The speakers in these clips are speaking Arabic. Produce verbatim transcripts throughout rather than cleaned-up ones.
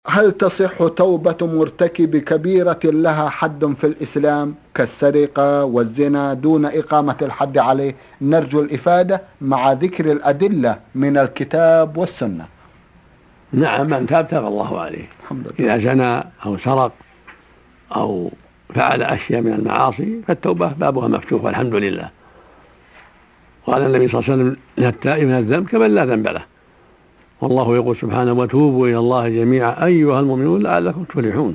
هل تصح توبة مرتكب كبيرة لها حد في الإسلام كالسرقة والزنا دون إقامة الحد عليه؟ نرجو الإفادة مع ذكر الأدلة من الكتاب والسنة. نعم، من تاب تاب الله عليه. إذا زنى أو سرق أو فعل أشياء من المعاصي فالتوبة بابها مفتوح والحمد لله. قال النبي صلى الله عليه وسلم: التائب من الذنب كمن لا ذنب له. والله يقول سبحانه: وتوبوا إلى الله جميعا أيها المؤمنون لعلكم تفلحون.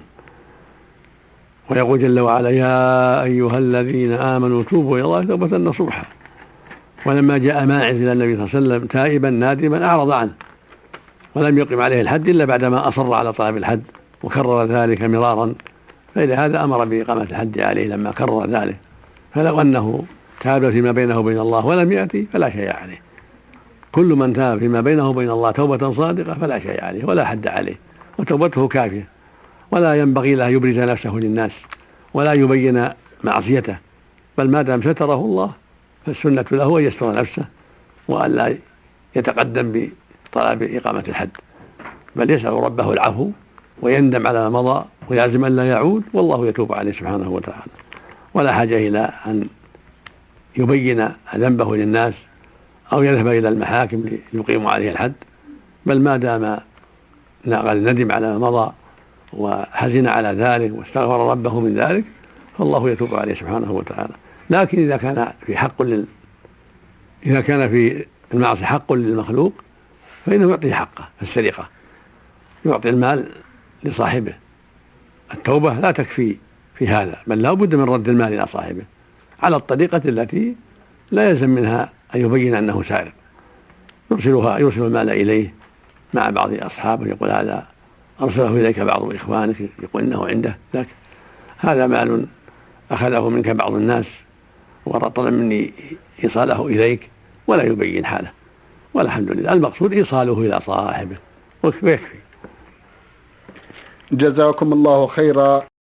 ويقول جل وعلا: يا أيها الذين آمنوا توبوا إلى الله توبة نصوحا. ولما جاء ماعز إلى النبي صلى الله عليه وسلم تائبا نادما أعرض عنه ولم يقم عليه الحد إلا بعدما أصر على طلب الحد وكرر ذلك مرارا، فلهذا أمر بإقامة الحد عليه لما كرر ذلك. فلو أنه تاب فيما بينه وبين الله ولم يأتي فلا شيء عليه. كل من تاب فيما بينه وبين الله توبة صادقة فلا شيء عليه ولا حد عليه، وتوبته كافية، ولا ينبغي له يبرز نفسه للناس ولا يبين معصيته، بل ما دام ستره الله فالسنة له أن يستر نفسه وأن لا يتقدم بطلب إقامة الحد، بل يسأل ربه العفو ويندم على ما مضى ويعزم أن لا يعود، والله يتوب عليه سبحانه وتعالى. ولا حاجة إلى أن يبين ذنبه للناس أو يذهب إلى المحاكم ليقيموا عليه الحد، بل ما دام ندم على ما مضى وحزن على ذلك واستغفر ربه من ذلك فالله يتوب عليه سبحانه وتعالى. لكن إذا كان في حق لل... إذا كان في المعصية حق للمخلوق فإنه يعطيه حقه السرقة، يعطي المال لصاحبه. التوبة لا تكفي في هذا، بل لا بد من رد المال إلى صاحبه على الطريقة التي لا يلزم منها أن يبين أنه سارق. يرسلها يرسل المال إليه مع بعض أصحابه، يقول: هذا أرسله إليك بعض إخوانك، يقول إنه عنده لك، هذا مال أخذه منك بعض الناس وطلب مني إيصاله إليك، ولا يبين حاله. والحمد لله، المقصود إيصاله إلى صاحبه ويكفي. جزاكم الله خيرا.